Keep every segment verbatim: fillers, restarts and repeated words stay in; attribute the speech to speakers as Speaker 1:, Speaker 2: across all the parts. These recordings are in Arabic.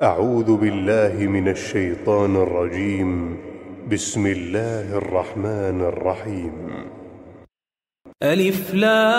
Speaker 1: أعوذ بالله من الشيطان الرجيم. بسم الله الرحمن الرحيم.
Speaker 2: ألف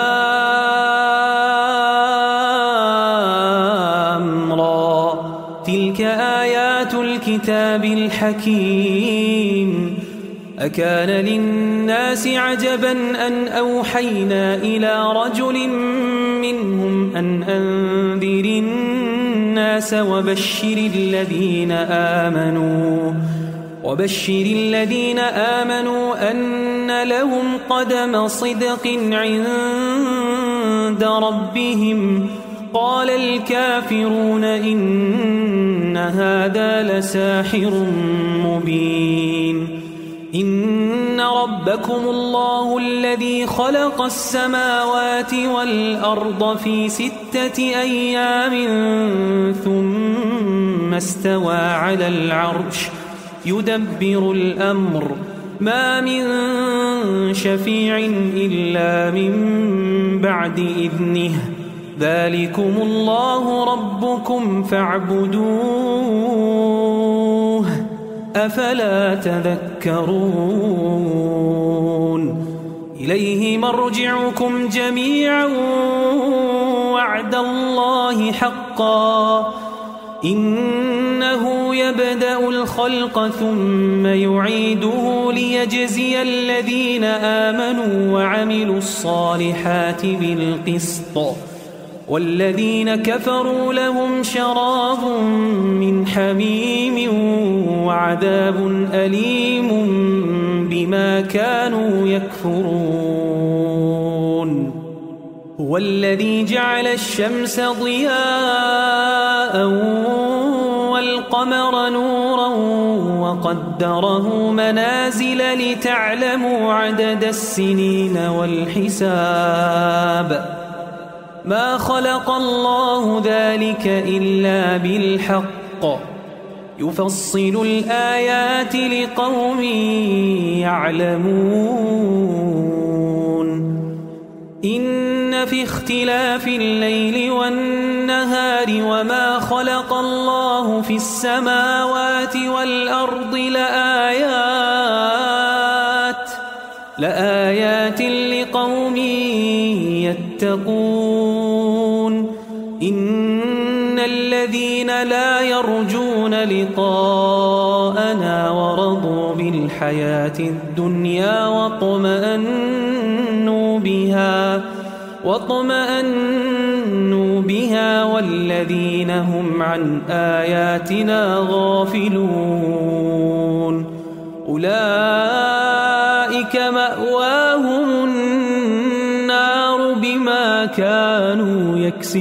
Speaker 2: لام را، تلك آيات الكتاب الحكيم. أكان للناس عجبا أن أوحينا إلى رجل منهم أن أنذر الناس وبشر الذين آمنوا وبشر الذين آمنوا أن لهم قدم صدق عند ربهم. قال الكافرون إن هذا لساحر مبين. إن ربكم الله الذي خلق السماوات والأرض في ستة أيام ثم استوى على العرش يدبر الأمر، ما من شفيع إلا من بعد إذنه. ذلكم الله ربكم فاعبدوه، أفلا تذكرون. إليه مرجعكم جميعا وعد الله حقا، إنه يبدأ الخلق ثم يعيده ليجزي الذين آمنوا وعملوا الصالحات بالقسط، والذين كفروا لهم شراب من حميم وعذاب أليم بما كانوا يكفرون. هو الذي جعل الشمس ضياء والقمر نورا وقدره منازل لتعلموا عدد السنين والحساب. ما خلق الله ذلك إلا بالحق، يفصل الآيات لقوم يعلمون. إن في اختلاف الليل والنهار وما خلق الله في السماوات والأرض لآيات لآيات لقوم يتقون. إن الذين لا يرجون لقاءنا ورضوا بالحياة الدنيا واطمأنوا بها واطمأنوا بها والذين هم عن آياتنا غافلون أولئك مأواهم النار بما كانوا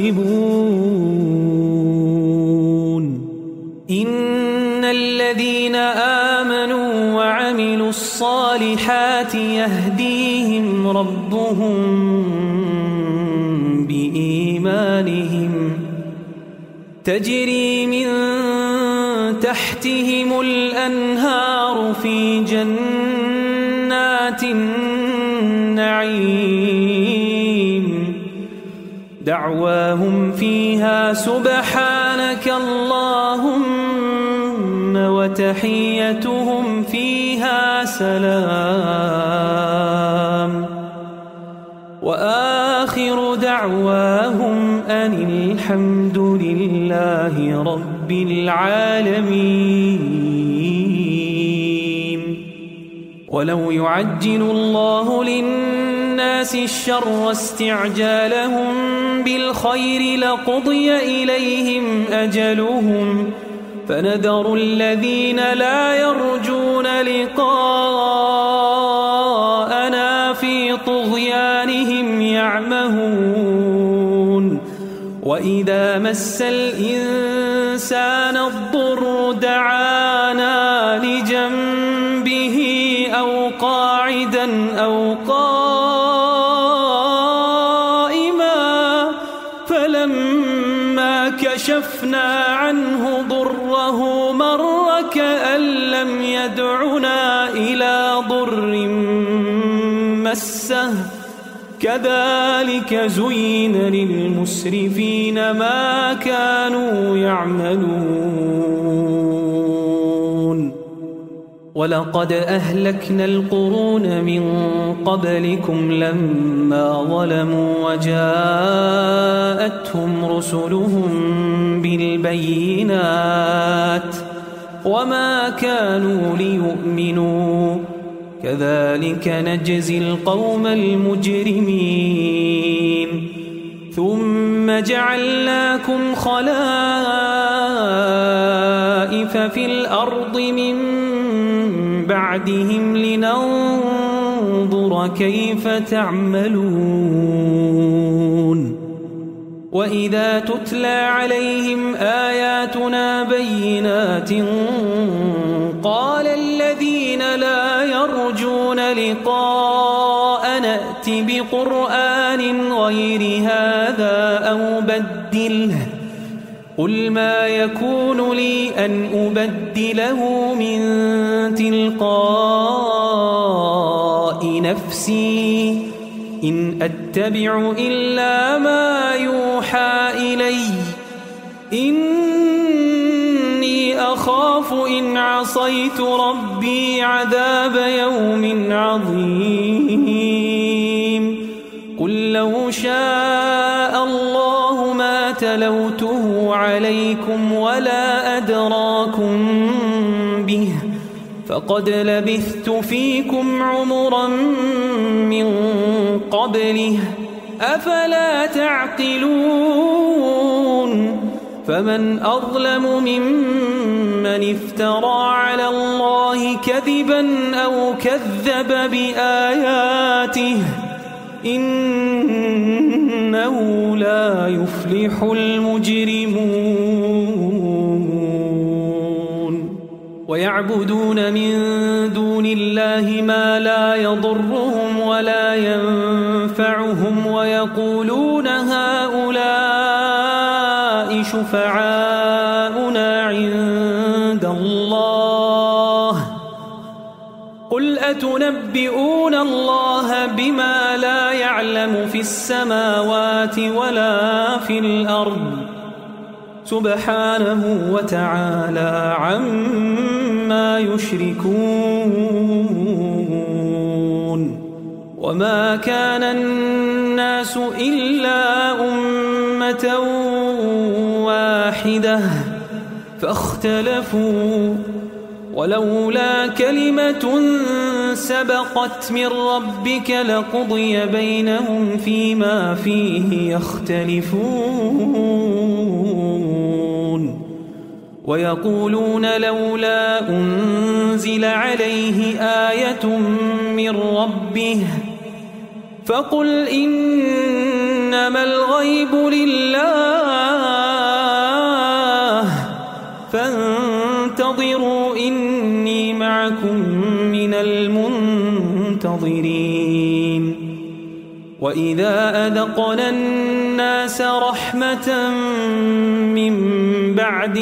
Speaker 2: يكسبون. إن الذين آمنوا وعملوا الصالحات يهديهم ربهم بإيمانهم، تجري من تحتهم الأنهار في جنات النعيم. دعواهم فيها سبحانك اللهم وتحيتهم فيها سلام، وآخر دعواهم أن الحمد لله رب العالمين. ولو يعجل الله للناس الشر استعجالهم بالخير لقضي إليهم أجلهم، فنذر الذين لا يرجون لقاءنا في طغيانهم يعمهون. وإذا مس الإنسان الضر دعانا لجنبه أو قاعدا أو قائما، فلما كشفنا عنه ضره مر كأن لم يدعنا إلى ضر مسه. كذلك زين للمسرفين ما كانوا يعملون. ولقد أهلكنا القرون من قبلكم لما ظلموا وجاءتهم رسلهم بالبينات وما كانوا ليؤمنوا كذلك نجزي القوم المجرمين ثم جعلناكم خلائف في الأرض من بعدهم لننظر كيف تعملون وإذا تتلى عليهم آياتنا بينات قال الذين لا يرجون لقاء نأت بقرآن غير هذا أو بدله قل ما يكون لي أن أبدله من تلقاء نفسي إن أتبع إلا ما يوحى إلي إني أخاف إن عصيت ربي عذاب يوم عظيم قل لو شاء الله ما تلوته عليكم ولا أدراكم به فقد لبثت فيكم عمرا من قبله أفلا تعقلون فمن أظلم ممن افترى على الله كذبا أو كذب بآياته إنه لا يفلح المجرمون ويعبدون من دون الله ما لا يضرهم ولا ينفعهم ويقولون هؤلاء شفعاؤنا عند الله قل أتنبئون الله بما لا يعلم في السماوات ولا في الأرض سبحانه وتعالى عما يشركون وما كان الناس إلا أمة واحدة فاختلفوا ولولا كلمة سبقت من ربك لقضي بينهم فيما فيه يختلفون ويقولون لولا أنزل عليه آية من ربه فقل إنما الغيب لله فانتظروا إني معكم من المنتظرين وإذا أذقنا الناس رحمة من بعد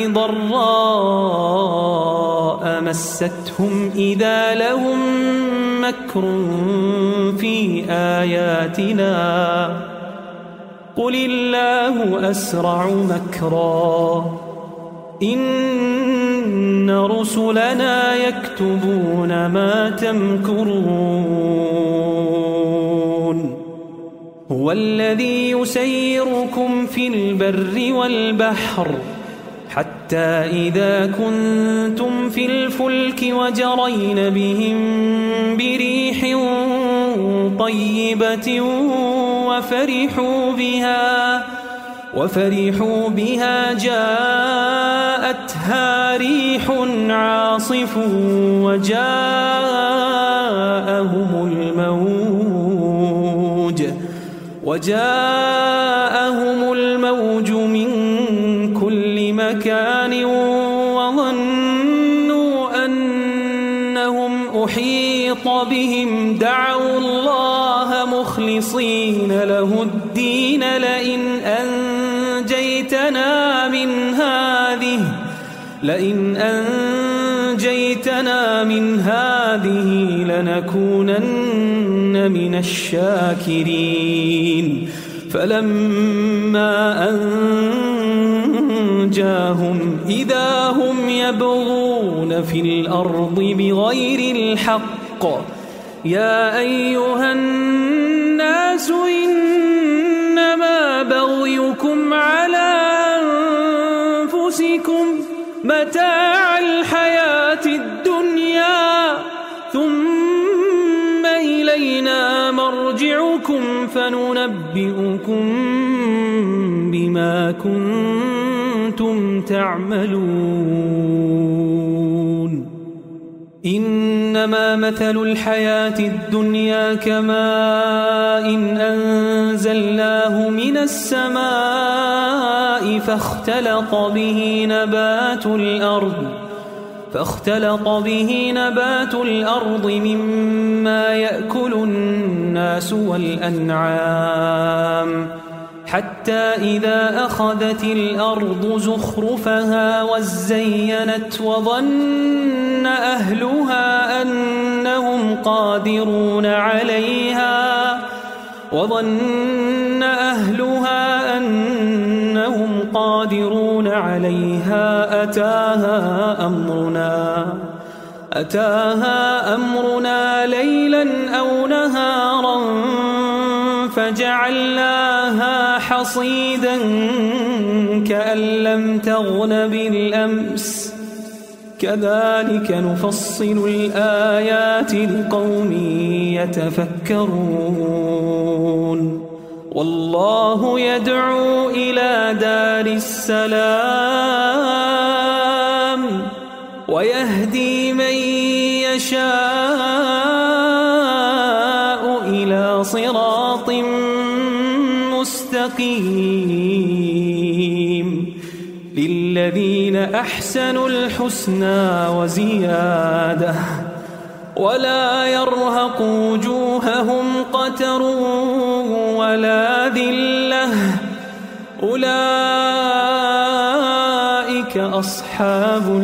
Speaker 2: ضراء مستهم إذا لهم مكر في آياتنا قل الله أسرع مكرا إن رسلنا يكتبون ما تمكرون هو الذي يسيركم في البر والبحر حتى إذا كنتم في الفلك وجرين بهم بريح طيبة وفرحوا بها وفرحوا بها جاءتها ريح عاصف وجاءهم الموج وجاءهم الموج من كل مكان وظنوا أنهم أحيط بهم دعوا الله مخلصين له الدين لئن أنجيتنا من هذه لئن أنجيتنا من هذه لنكونن من الشاكرين فلما أنجاهم إذا هم يبغون في الأرض بغير الحق يا أيها الناس إنما بغيكم على أنفسكم متاع الحياة الدنيا ثم إلينا مرجعكم فننبئكم بما كنتم تعملون إنما مثل الحياة الدنيا كماء إن أنزلناه من السماء فاختلط به نبات الأرض فاختلط به نبات الأرض مما يأكل الناس والأنعام حتى إذا أخذت الأرض زخرفها وزينت وظن أهلها أنهم قادرون عليها وظن أهلها أنهم قادرون عليها أتاها أمرنا أتاها أمرنا ليلا أو نهارا فجعلناها حصيدا كأن لم تغن بالأمس كذلك نفصل الآيات لقوم يتفكرون والله يدعو إلى دار السلام ويهدي من يشاء إلى صراط مستقيم للذين أحسنوا الحسنى وزيادة ولا يرهق وجوههم قتر ولا ذلة أولئك أصحاب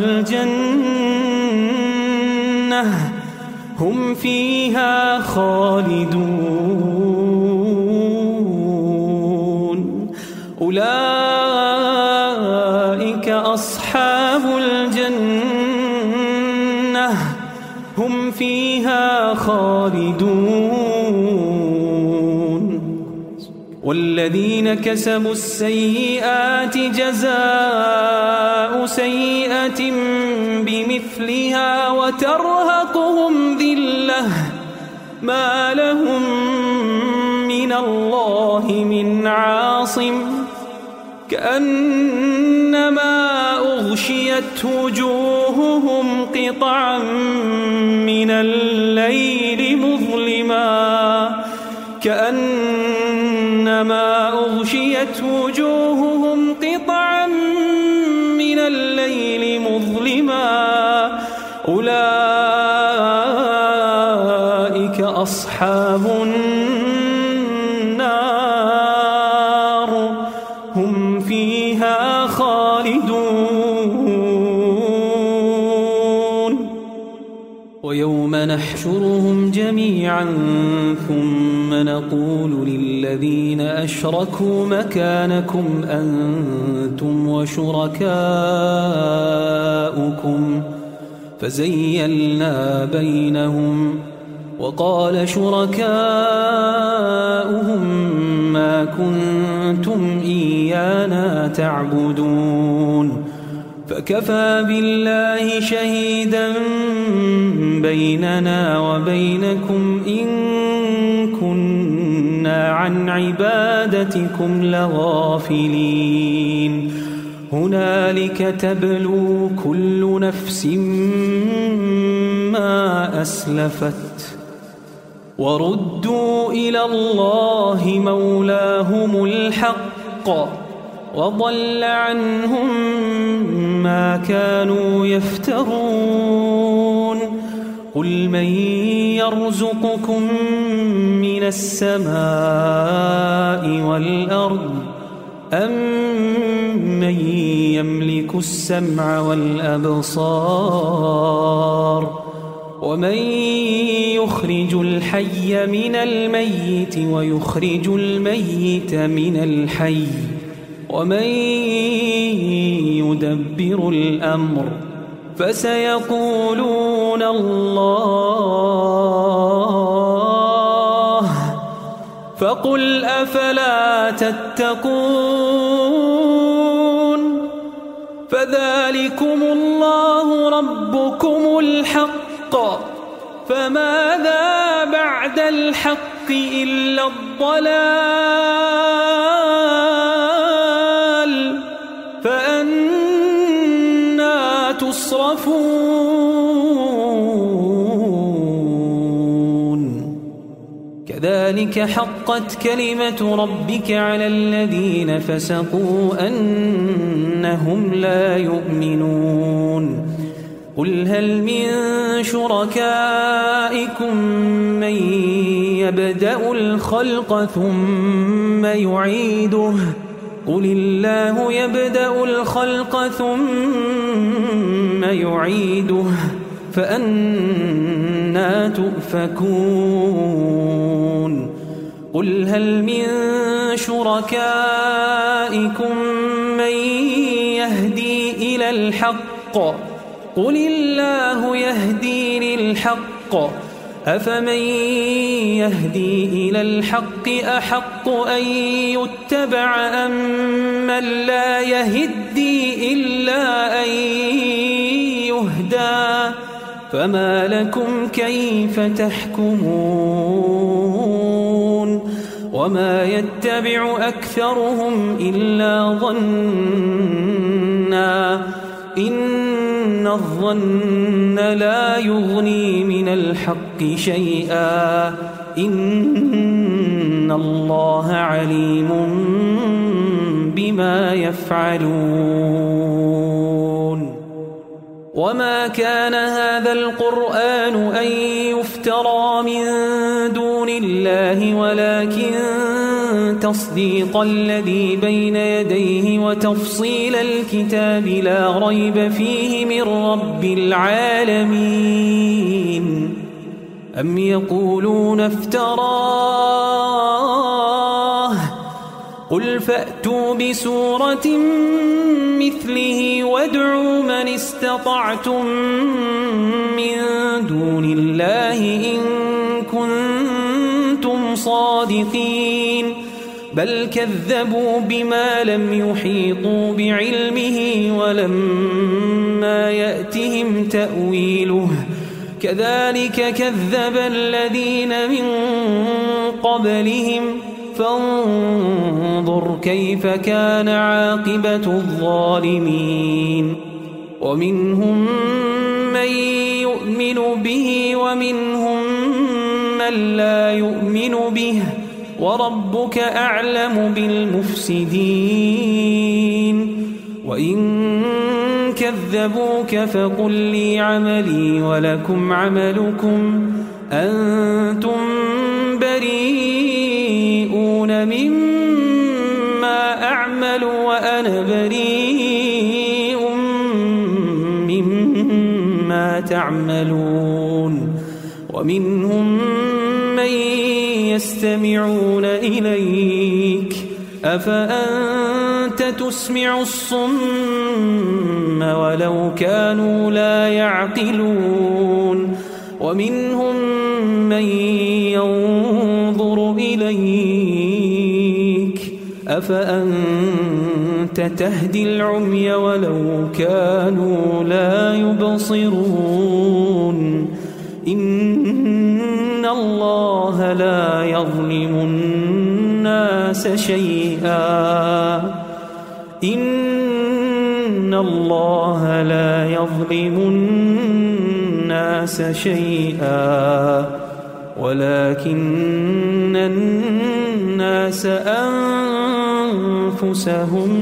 Speaker 2: الجنة هم فيها خالدون أولئك أصحاب الجنة هم فيها خالدون والذين كسبوا السيئات جزاء سيئة بمثلها وترهقهم ذلة ما لهم من الله من عاصم كأنما أغشيت وجوههم قطعا من الليل مظلما كأنما أغشيت وجوههم قطعا من الليل مظلما أولئك أصحاب النار هم فيها خالدون ويوم نحشرهم جميعا ثم نقول للذين أشركوا مكانكم أنتم وشركاؤكم فزيلنا بينهم وقال شركاؤهم ما كنتم إيانا تعبدون فكفى بالله شهيدا بيننا وبينكم إن كنا عن عبادتكم لغافلين هنالك تبلو كل نفس ما أسلفت وردوا إلى الله مولاهم الحق وضل عنهم ما كانوا يفترون قل من يرزقكم من السماء والأرض أم من يملك السمع والأبصار ومن يخرج الحي من الميت ويخرج الميت من الحي ومن يدبر الأمر فسيقولون الله فقل أفلا تتقون فذلكم الله ربكم الحق فماذا بعد الحق إلا الضلال فأنى تصرفون كذلك حقت كلمة ربك على الذين فسقوا أنهم لا يؤمنون قل هل من شركائكم من يبدأ الخلق ثم يعيده قل الله يبدأ الخلق ثم يعيده فأنى تؤفكون قل هل من شركائكم من يهدي إلى الحق قل الله يهدي للحق أفمن يهدي إلى الحق أحق أن يتبع أم من لا يهدي إلا أن يهدى فما لكم كيف تحكمون وما يتبع أكثرهم إلا ظنّا إن الظن لا يغني من الحق شيئا إن الله عليم بما يفعلون وما كان هذا القرآن أن يفترى من دون الله ولكن تصديق الذي بين يديه وتفصيل الكتاب لا ريب فيه من رب العالمين أم يقولون افتراه قل فأتوا بسورة مثله وادعوا من استطعتم من دون الله إن كنتم صادقين بل كذبوا بما لم يحيطوا بعلمه ولما يأتهم تأويله كذلك كذب الذين من قبلهم فانظر كيف كان عاقبة الظالمين ومنهم من يؤمن به ومنهم من لا يؤمن به وربك أعلم بالمفسدين وإن كذبوك فقل لي عملي ولكم عملكم أنتم بريئون مما أعمل وأنا بريء مما تعملون ومنهم من يستمعون إليك أفأنت تسمع الصم ولو كانوا لا يعقلون ومنهم من ينظر إليك أفأنت تهدي العمي ولو كانوا لا يبصرون إن الله لا يظلم الناس شيئا إن الله لا يظلم الناس شيئا ولكن الناس أنفسهم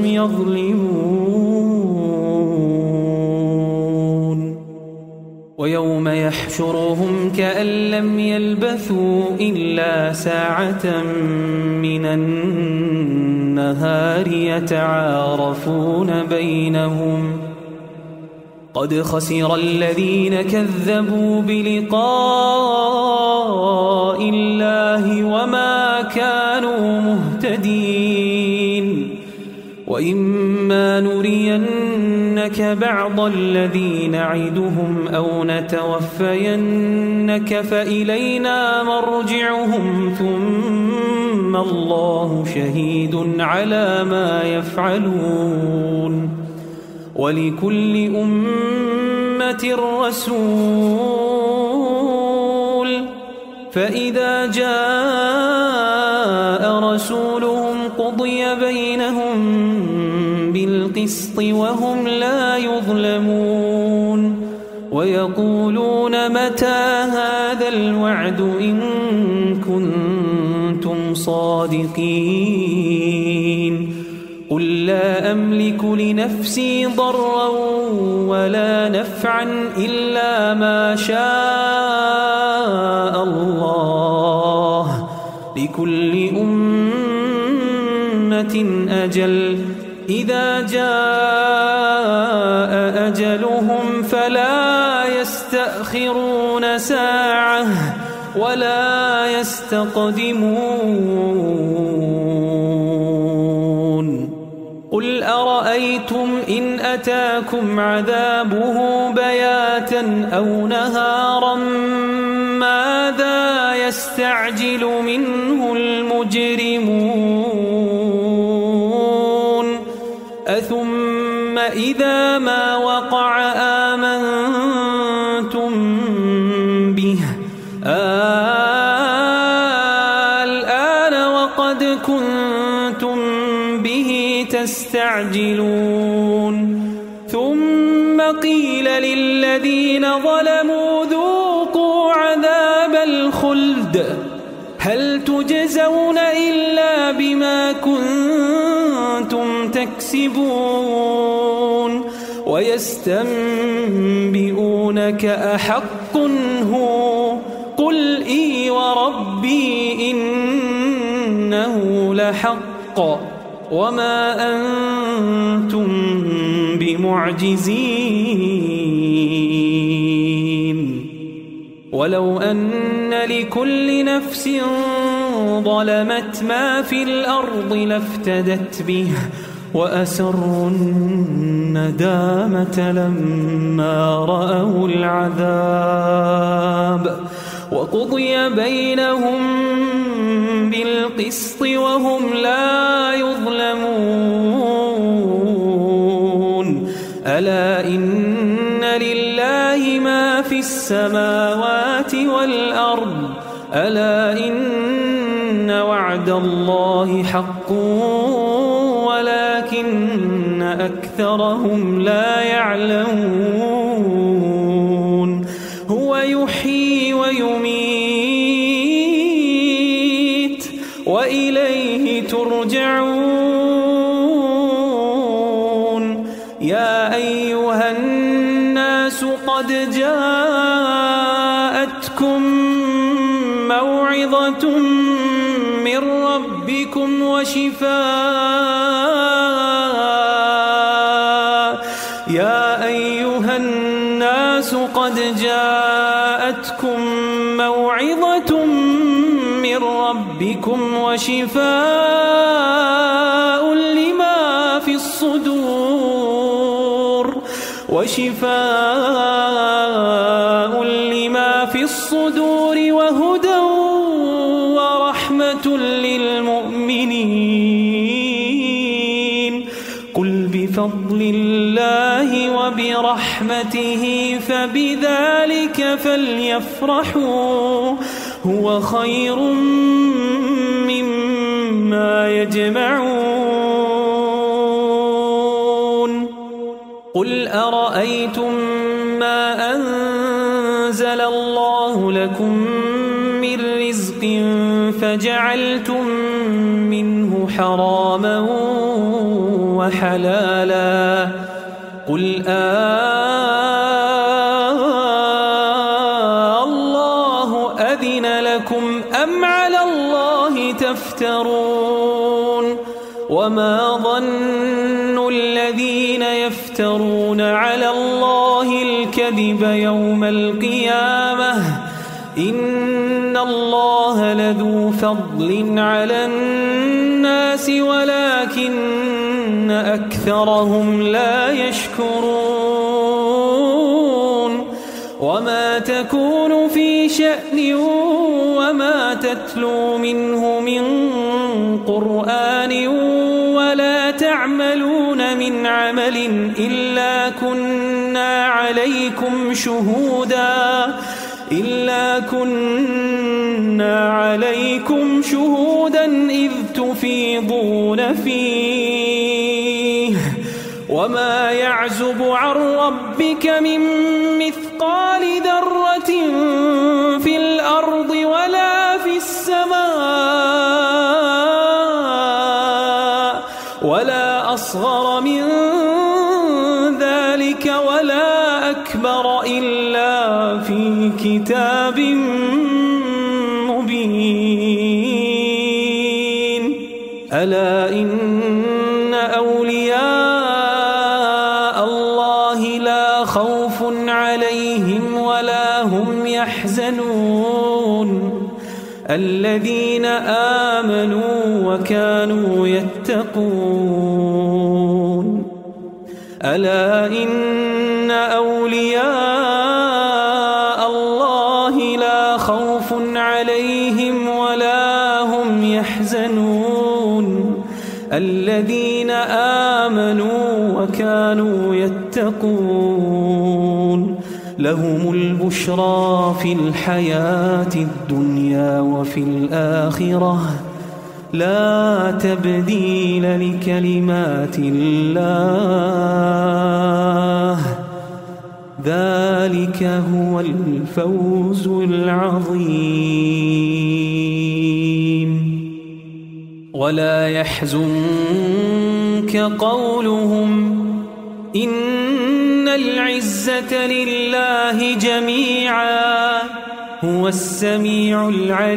Speaker 2: يظلمون ويوم يحشرهم كأن لم يلبثوا إلا ساعة من النهار يتعارفون بينهم قد خسر الذين كذبوا بلقاء الله وما كانوا مهتدين وإما نرينك بعض الذي نعدهم أو نتوفينك فإلينا مرجعهم ثم الله شهيد على ما يفعلون ولكل أمة رسول فإذا جاء رسولهم قضي بينهم بالقسط وهم لا يظلمون ويقولون متى هذا الوعد إن كنتم صادقين قل لا أملك لنفسي ضرا ولا نفعا إلا ما شاء الله لكل أمة أجل إذا جاء أجلهم فلا يستأخرون ساعة ولا يستقدمون قل أرأيتم إن أتاكم عذابه بياتا أو نهارا ماذا يستعجل منه المجرمون أثم إذا ما وقع آمنتم به الآن وقد كنتم به تستعجلون ثم قيل للذين ظلموا ذوقوا عذاب الخلد هل تجزون إلا بما كنتم تكسبون ويستنبئونك أحق هو قل إي وربي إنه لحق وما أنتم بمعجزين ولو أن لكل نفس ظلمت ما في الأرض لافتدت به وأسروا الندامة لما رأوا العذاب وقضي بينهم بالقسط وهم لا يظلمون ألا إن لله ما في السماوات والأرض ألا إن وعد الله حق ولكن أكثرهم لا يعلمون هو يحيي ويميت وإليه ترجعون يا أيها الناس قد جاءتكم موعظة من ربكم وشفاء يا أيها الناس قد جاءتكم موعظة من ربكم وشفاء لما في الصدور وشفاء لما في الصدور وهدى ورحمة للمؤمنين قل بفضل الله وبرحمته فبذلك فليفرحوا هو خير مما يجمعون قل أرأيتم ما أنزل الله لكم من رزق فجعلتم منه حراما وحلالا قل آه الله أذن لكم أم على الله تفترون وما ظن الذين يفترون على الله الكذب يوم القيامة إن الله لذو فضل على الناس ولكن أكثرهم لا يشكرون وما تكون في شأن وما تتلو منه من قرآن ولا تعملون من عمل إلا كنا عليكم شهودا إلا كنا عليكم شهودا إذ تفيضون فيه وما يعزب عن ربك من مثقال ذرة في الأرض ولا في السماء ولا أصغر من ذلك ولا أكبر إلا في كتاب مبين ألا إن أولياء الله لا خوف عليهم ولا هم يحزنون الذين آمنوا وكانوا يتقون ألا إن أولياء الله لا خوف عليهم ولا هم يحزنون الذين آمنوا وكانوا يتقون لهم البشرى في الحياة الدنيا وفي الآخرة لا تبديل لكلمات الله ذلك هو الفوز العظيم ولا يحزنك قولهم إن العزة لله جميعا هو السميع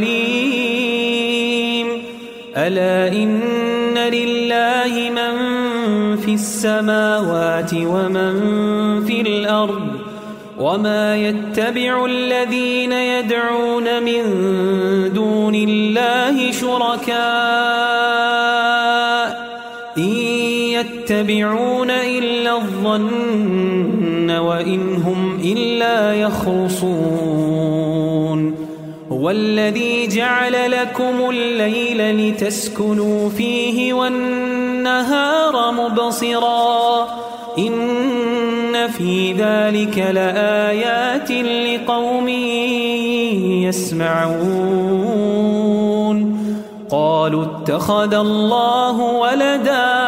Speaker 2: العليم ألا إن لله من في السماوات ومن في الأرض وما يتبع الذين يدعون من دون الله شركاء إن يتبعون إلا الظن وإن هم إلا يخرصون هو الذي جعل لكم الليل لتسكنوا فيه والنهار مبصرا إن في ذلك لآيات لقوم يسمعون قالوا اتخذ الله ولدا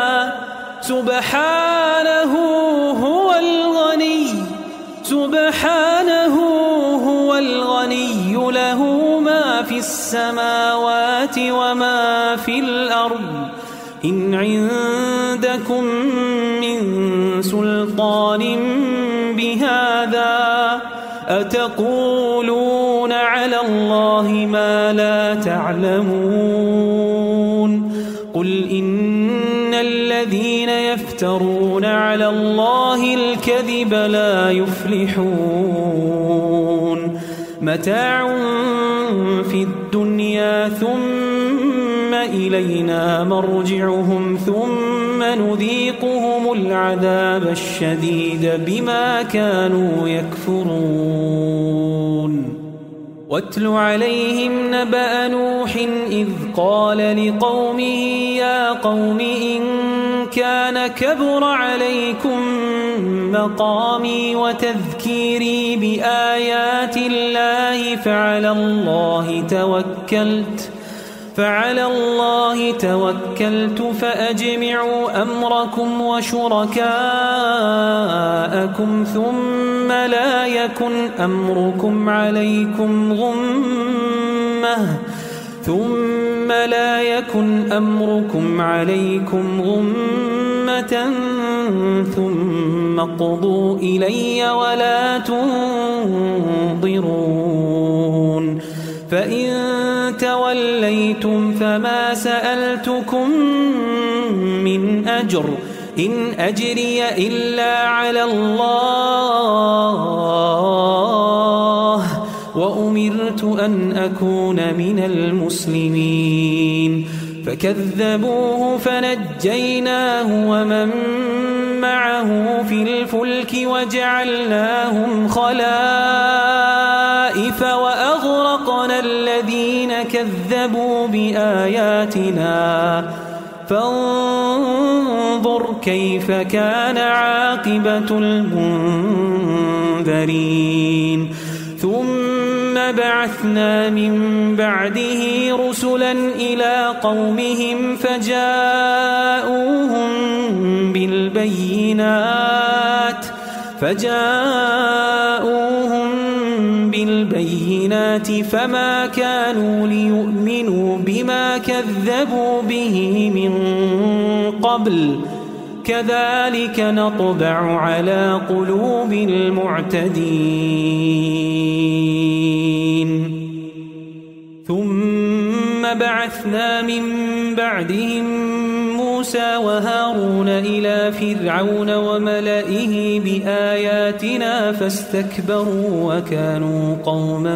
Speaker 2: سبحانه هو الغني سبحانه هو الغني له ما في السماوات وما في الأرض إن عندكم من سلطان بهذا أتقولون على الله ما لا تعلمون قل إن الذين يفترون على الله الكذب لا يفلحون متاع في الدنيا ثم إلينا مرجعهم ثم نذيقهم العذاب الشديد بما كانوا يكفرون واتل عليهم نبأ نوح إذ قال لقومه يا قوم إن كان كبر عليكم مقامي وتذكيري بآيات الله فعلى الله توكلت فعلى الله توكلت فأجمعوا أمركم وشركاءكم ثم لا يكن أمركم عليكم غمة ثم لا يكن أمركم عليكم غمة ثم اقضوا إلي ولا تنظرون فإن توليتم فما سألتكم من أجر إن أجري إلا على الله وأمرت أن أكون من المسلمين فكذبوه فنجيناه ومن معه في الفلك وجعلناهم خلائف وأغرقنا الذين كذبوا بآياتنا فانظر كيف كان عاقبة المنذرين ثم بعثنا من بعده رسلا إلى قومهم فجاءوهم بالبينات فجاءوهم بالبينات فما كانوا ليؤمنوا بما كذبوا به من قبل كذلك نطبع على قلوب المعتدين ثم بعثنا من بعدهم موسى وهارون إلى فرعون وملئه بآياتنا فاستكبروا وكانوا قوما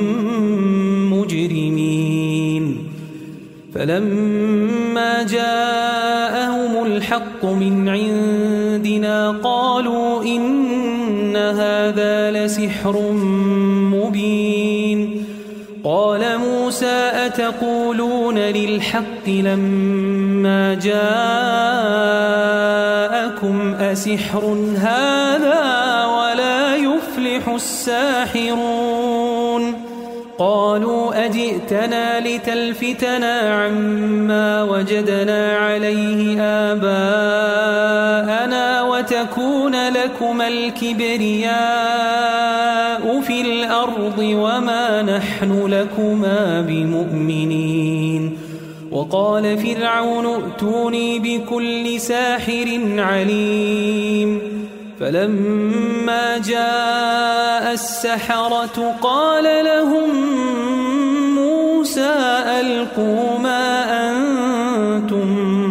Speaker 2: مجرمين فلما جاءهم الحق من عندنا قالوا إن هذا لسحر مبين قال موسى أتقولون للحق لما جاءكم أسحر هذا ولا يفلح الساحرون قالوا أجئتنا لتلفتنا عما وجدنا عليه آباءنا وتكون لكما الكبرياء في الأرض وما نحن لكما بمؤمنين وقال فرعون ائتوني بكل ساحر عليم فلما جاء السحرة قال لهم موسى ألقوا ما أنتم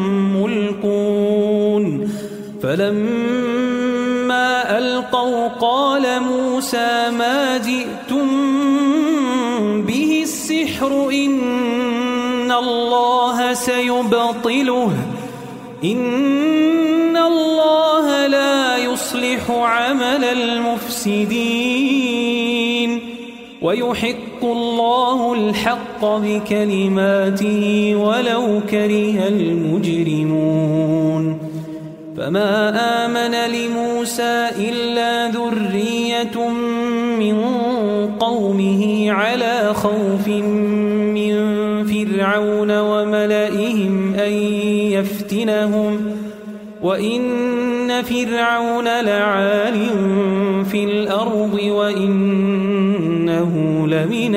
Speaker 2: ملقون فلما ألقوا قال موسى ما جئتم به السحر إن الله سيبطله إن الله لا يصلح عمل المفسدين ويحق الله الحق بكلماته ولو كره المجرمون فما آمن لموسى إلا ذرية من قومه على خوف من فرعون وملئهم أن يفتنهم وإن فرعون لعال في الأرض وإنه لمن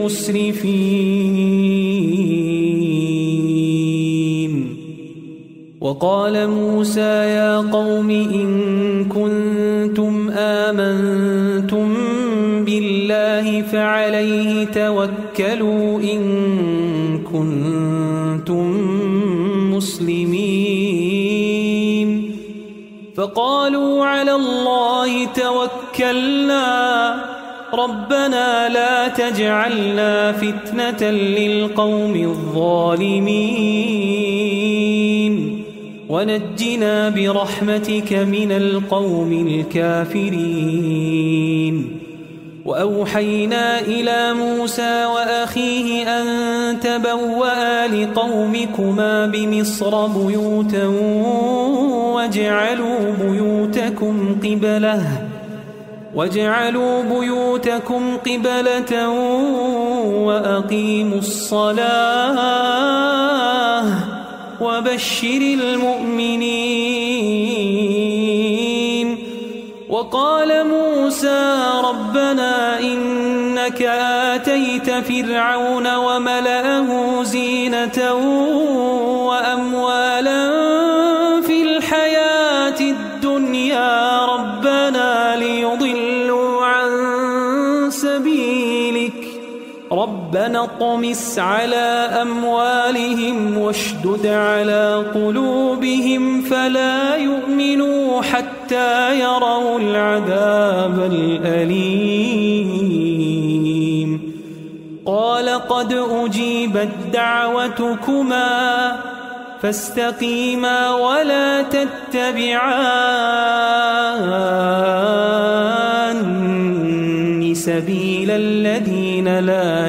Speaker 2: المسرفين وقال موسى يا قوم إن كنتم آمنتم بالله فعليه توكلوا إن كنتم مسلمين فقالوا على الله توكلنا ربنا لا تجعلنا فتنة للقوم الظالمين ونجنا برحمتك من القوم الكافرين وأوحينا إلى موسى وأخيه أن تبوأ لقومكما بمصر بيوتا واجعلوا بيوتكم قبلة واجعلوا بيوتكم قبلة وأقيموا الصلاة وبشر المؤمنين وقال موسى ربنا إنك آتيت فرعون وملأه زينة وأموالا في الحياة الدنيا ربنا ليضلوا عن سبيلك ربنا اطمس على أموالهم واشدد على قلوبهم فلا يؤمنوا حتى يروا العذاب الأليم قال قد أجيبت دعوتكما فاستقيما ولا تتبعان سبيل الذين لا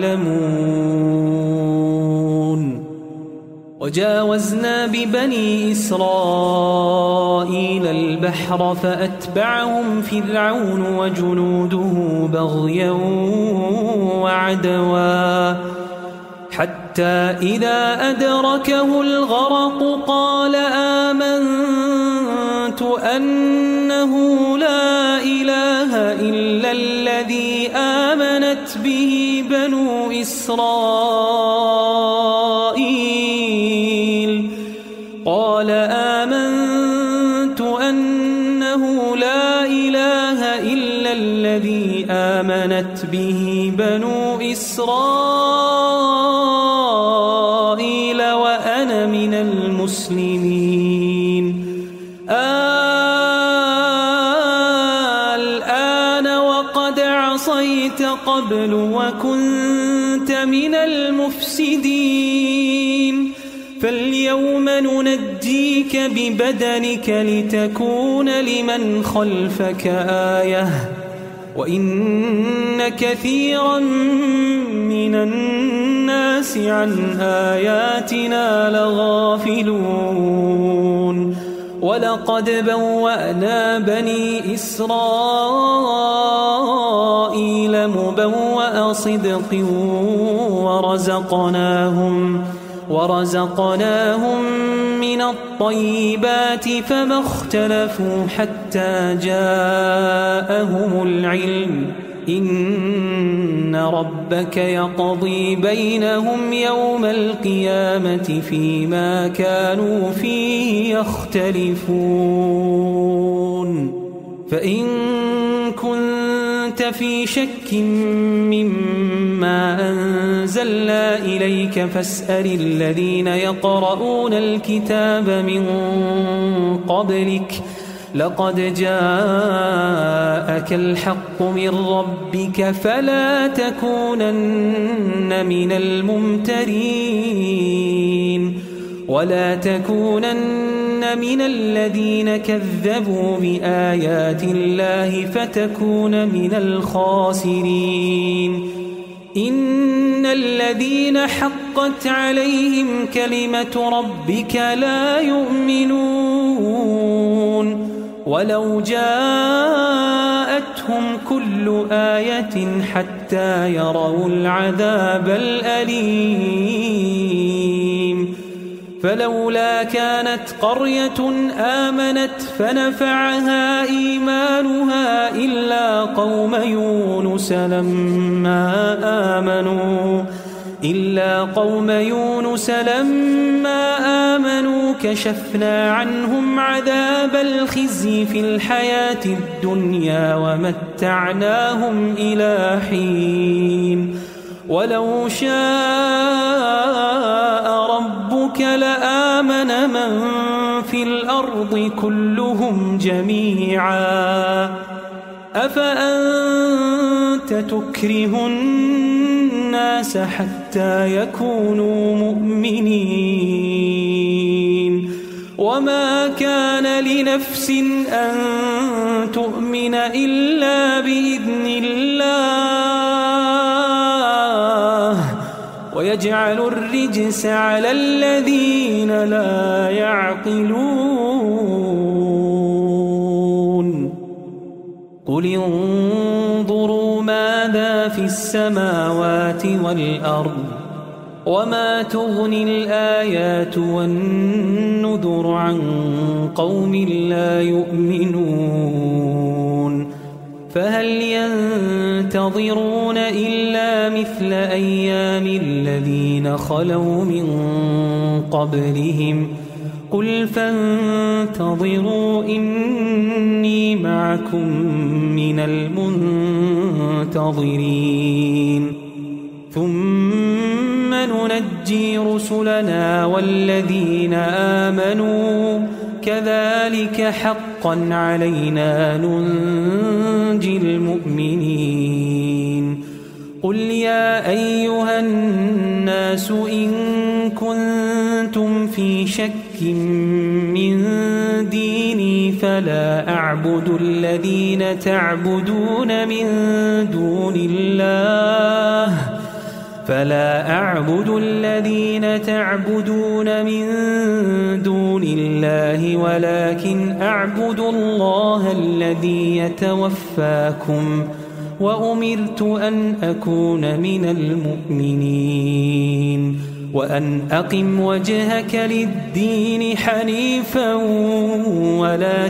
Speaker 2: يعلمون. وجاوزنا ببني إسرائيل البحر فأتبعهم فرعون وجنوده بغيا وعدوا حتى إذا أدركه الغرق قال آمنت أنه لا إله إلا الذي آمنت به بنو إسرائيل قال آمنت أنه لا إله إلا الذي آمنت به بنو إسرائيل وأنا من المسلمين. الآن وقد عصيت قبل وكنت من المفسدين فاليوم ننجيك ببدنك لتكون لمن خلفك آية وإن كثيرا من الناس عن آياتنا لغافلون. ولقد بوأنا بني إسرائيل مبوأ صدق ورزقناهم ورزقناهم من الطيبات فما اختلفوا حتى جاءهم العلم إن ربك يقضي بينهم يوم القيامة فيما كانوا فيه يختلفون. فإن كنت في شك مما أنزلنا إليك فاسأل الذين يقرؤون الكتاب من قبلك لقد جاءك الحق من ربك فلا تكونن من الممترين ولا تكونن من الذين كذبوا بآيات الله فتكون من الخاسرين. إن الذين حقت عليهم كلمة ربك لا يؤمنون ولو جاءتهم كل آية حتى يروا العذاب الأليم. فلولا كانت قرية آمنت فنفعها إيمانها إلا قوم يونس لما آمنوا إلا قوم يونس لما آمنوا كشفنا عنهم عذاب الخزي في الحياة الدنيا ومتعناهم إلى حين. ولو شاء ربك لآمن من في الأرض كلهم جميعا أفأنت تكره الناس حتى يكونوا مؤمنين وما كان لنفس أن تؤمن إلا بإذن الله ويجعل الرجس على الذين لا يعقلون. قل انظروا ماذا في السماوات والأرض وما تغني الآيات والنذر عن قوم لا يؤمنون. فهل ينتظرون إلا مثل أيام الذين خلوا من قبلهم قل فانتظروا إني معكم من المنتظرين ثم ننجي رسلنا والذين آمنوا كذلك حقا علينا ننجي المؤمنين. قل يا أيها الناس إن كنتم في شك من ديني فلا أعبد الذين تعبدون من دون الله فلا أعبد الذين تعبدون من دون الله ولكن أعبد الله الذي يتوفاكم وأمرت أن أكون من المؤمنين وأن أقم وجهك للدين حنيفا ولا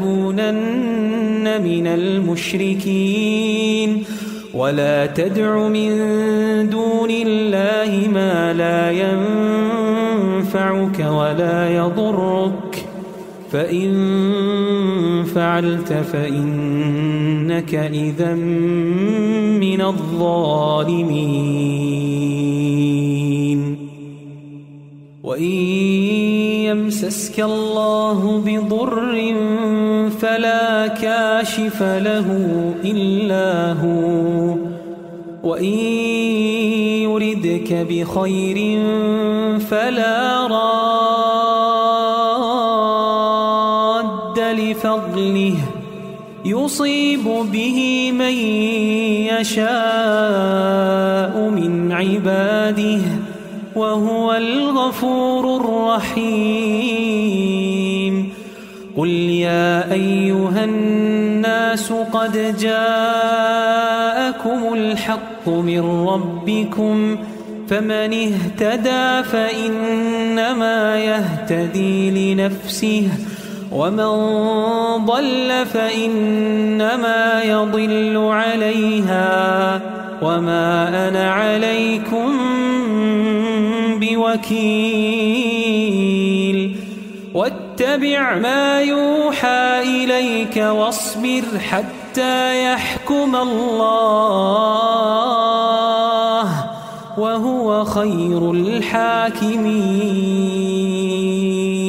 Speaker 2: تكونن من المشركين ولا تدع من دون الله ما لا ينفعك ولا يضرك فإن فعلت فإنك إذا من الظالمين وإن يمسسك الله بضر فلا كاشف له إلا هو وإن يردك بخير فلا راد لفضله يصيب به من يشاء من عباده وهو الغفور الرحيم قل يا أيها الناس قد جاءكم الحق من ربكم فمن اهتدى فإنما يهتدي لنفسه ومن ضل فإنما يضل عليها وما أنا عليكم بوكيل واتبع ما يوحى إليك واصبر حتى يحكم الله وهو خير الحاكمين.